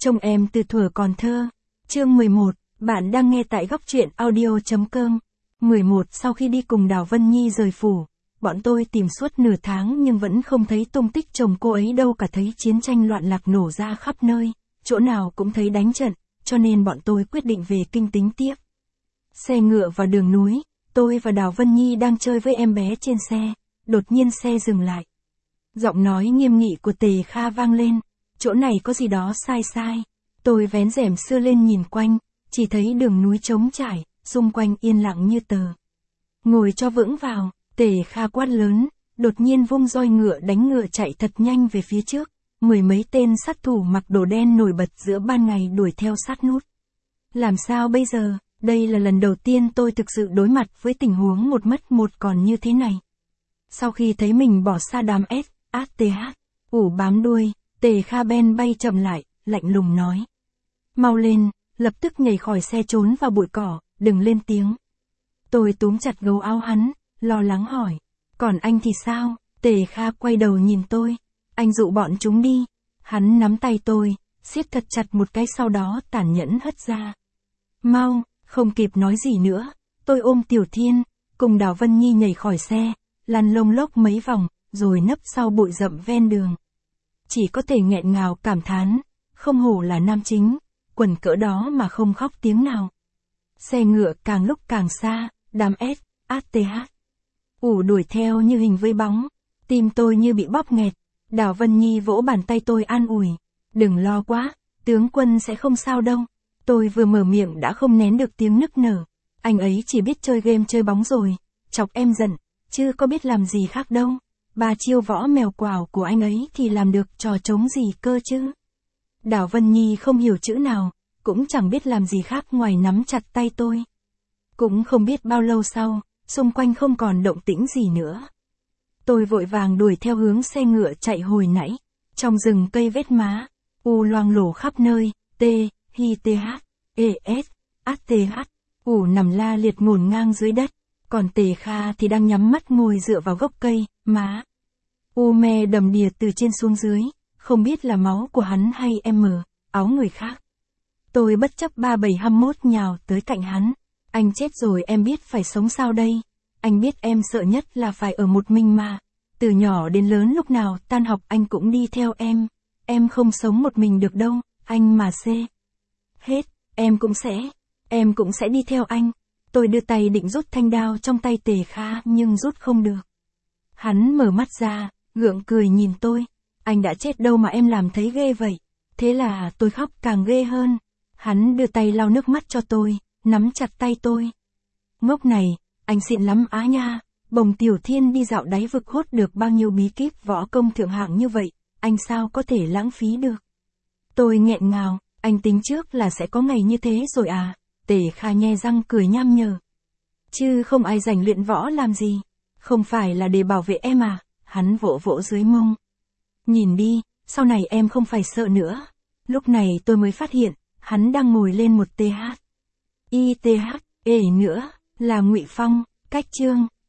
Trông em từ thuở còn thơ. Chương 11, bạn đang nghe tại góc truyện audio.com. 11 Sau khi đi cùng Đào Vân Nhi rời phủ, bọn tôi tìm suốt nửa tháng nhưng vẫn không thấy tung tích chồng cô ấy đâu cả, thấy chiến tranh loạn lạc nổ ra khắp nơi, chỗ nào cũng thấy đánh trận, cho nên bọn tôi quyết định về Kinh tính tiếp. Xe ngựa vào đường núi, tôi và Đào Vân Nhi đang chơi với em bé trên xe, đột nhiên xe dừng lại. Giọng nói nghiêm nghị của Tề Kha vang lên, chỗ này có gì đó sai sai. Tôi vén rèm sưa lên nhìn quanh, chỉ thấy đường núi trống trải, xung quanh yên lặng như tờ. Ngồi cho vững vào, Tề Kha quát lớn, đột nhiên vung roi ngựa đánh ngựa chạy thật nhanh về phía trước. Mười mấy tên sát thủ mặc đồ đen nổi bật giữa ban ngày đuổi theo sát nút. Làm sao bây giờ, đây là lần đầu tiên tôi thực sự đối mặt với tình huống một mất một còn như thế này. Sau khi thấy mình bỏ xa đám SATH, ủ bám đuôi, Tề Kha Ben bay chậm lại, lạnh lùng nói. Mau lên, lập tức nhảy khỏi xe trốn vào bụi cỏ, đừng lên tiếng. Tôi túm chặt gấu áo hắn, lo lắng hỏi. Còn anh thì sao? Tề Kha quay đầu nhìn tôi. Anh dụ bọn chúng đi. Hắn nắm tay tôi, siết thật chặt một cái sau đó tàn nhẫn hất ra. Mau, không kịp nói gì nữa. Tôi ôm Tiểu Thiên, cùng Đào Vân Nhi nhảy khỏi xe, lăn lông lốc mấy vòng, rồi nấp sau bụi rậm ven đường. Chỉ có thể nghẹn ngào cảm thán, không hổ là nam chính, quần cỡ đó mà không khóc tiếng nào. Xe ngựa càng lúc càng xa, đám SATH đuổi theo như hình với bóng, tim tôi như bị bóp nghẹt. Đào Vân Nhi vỗ bàn tay tôi an ủi, đừng lo quá, tướng quân sẽ không sao đâu. Tôi vừa mở miệng đã không nén được tiếng nức nở, anh ấy chỉ biết chơi game chơi bóng rồi, chọc em giận, chứ có biết làm gì khác đâu. Ba chiêu võ mèo quào của anh ấy thì làm được trò trống gì cơ chứ. Đào Vân Nhi không hiểu chữ nào, cũng chẳng biết làm gì khác ngoài nắm chặt tay tôi. Cũng không biết bao lâu sau, xung quanh không còn động tĩnh gì nữa. Tôi vội vàng đuổi theo hướng xe ngựa chạy hồi nãy. Trong rừng cây vết má, loang lổ khắp nơi, nằm la liệt ngổn ngang dưới đất. Còn Tề Kha thì đang nhắm mắt ngồi dựa vào gốc cây, má me đầm đìa từ trên xuống dưới, không biết là máu của hắn hay áo người khác. Tôi bất chấp 3721 nhào tới cạnh hắn. Anh chết rồi em biết phải sống sao đây? Anh biết em sợ nhất là phải ở một mình mà. Từ nhỏ đến lớn lúc nào tan học anh cũng đi theo em không sống một mình được đâu, anh mà hết, em cũng sẽ đi theo anh. Tôi đưa tay định rút thanh đao trong tay Tề Kha nhưng rút không được. Hắn mở mắt ra, gượng cười nhìn tôi. Anh đã chết đâu mà em làm thấy ghê vậy? Thế là tôi khóc càng ghê hơn. Hắn đưa tay lau nước mắt cho tôi, nắm chặt tay tôi. Ngốc này, anh xịn lắm á nha. Bồng Tiểu Thiên đi dạo đáy vực hốt được bao nhiêu bí kíp võ công thượng hạng như vậy, anh sao có thể lãng phí được? Tôi nghẹn ngào, anh tính trước là sẽ có ngày như thế rồi à? Tề Kha nhe răng cười nham nhở. Chứ không ai rảnh luyện võ làm gì? Không phải là để bảo vệ em à? Hắn vỗ vỗ dưới mông. Nhìn đi, sau này em không phải sợ nữa. Lúc này tôi mới phát hiện, hắn đang ngồi lên một TH. nữa, là Ngụy Phong, cách chương.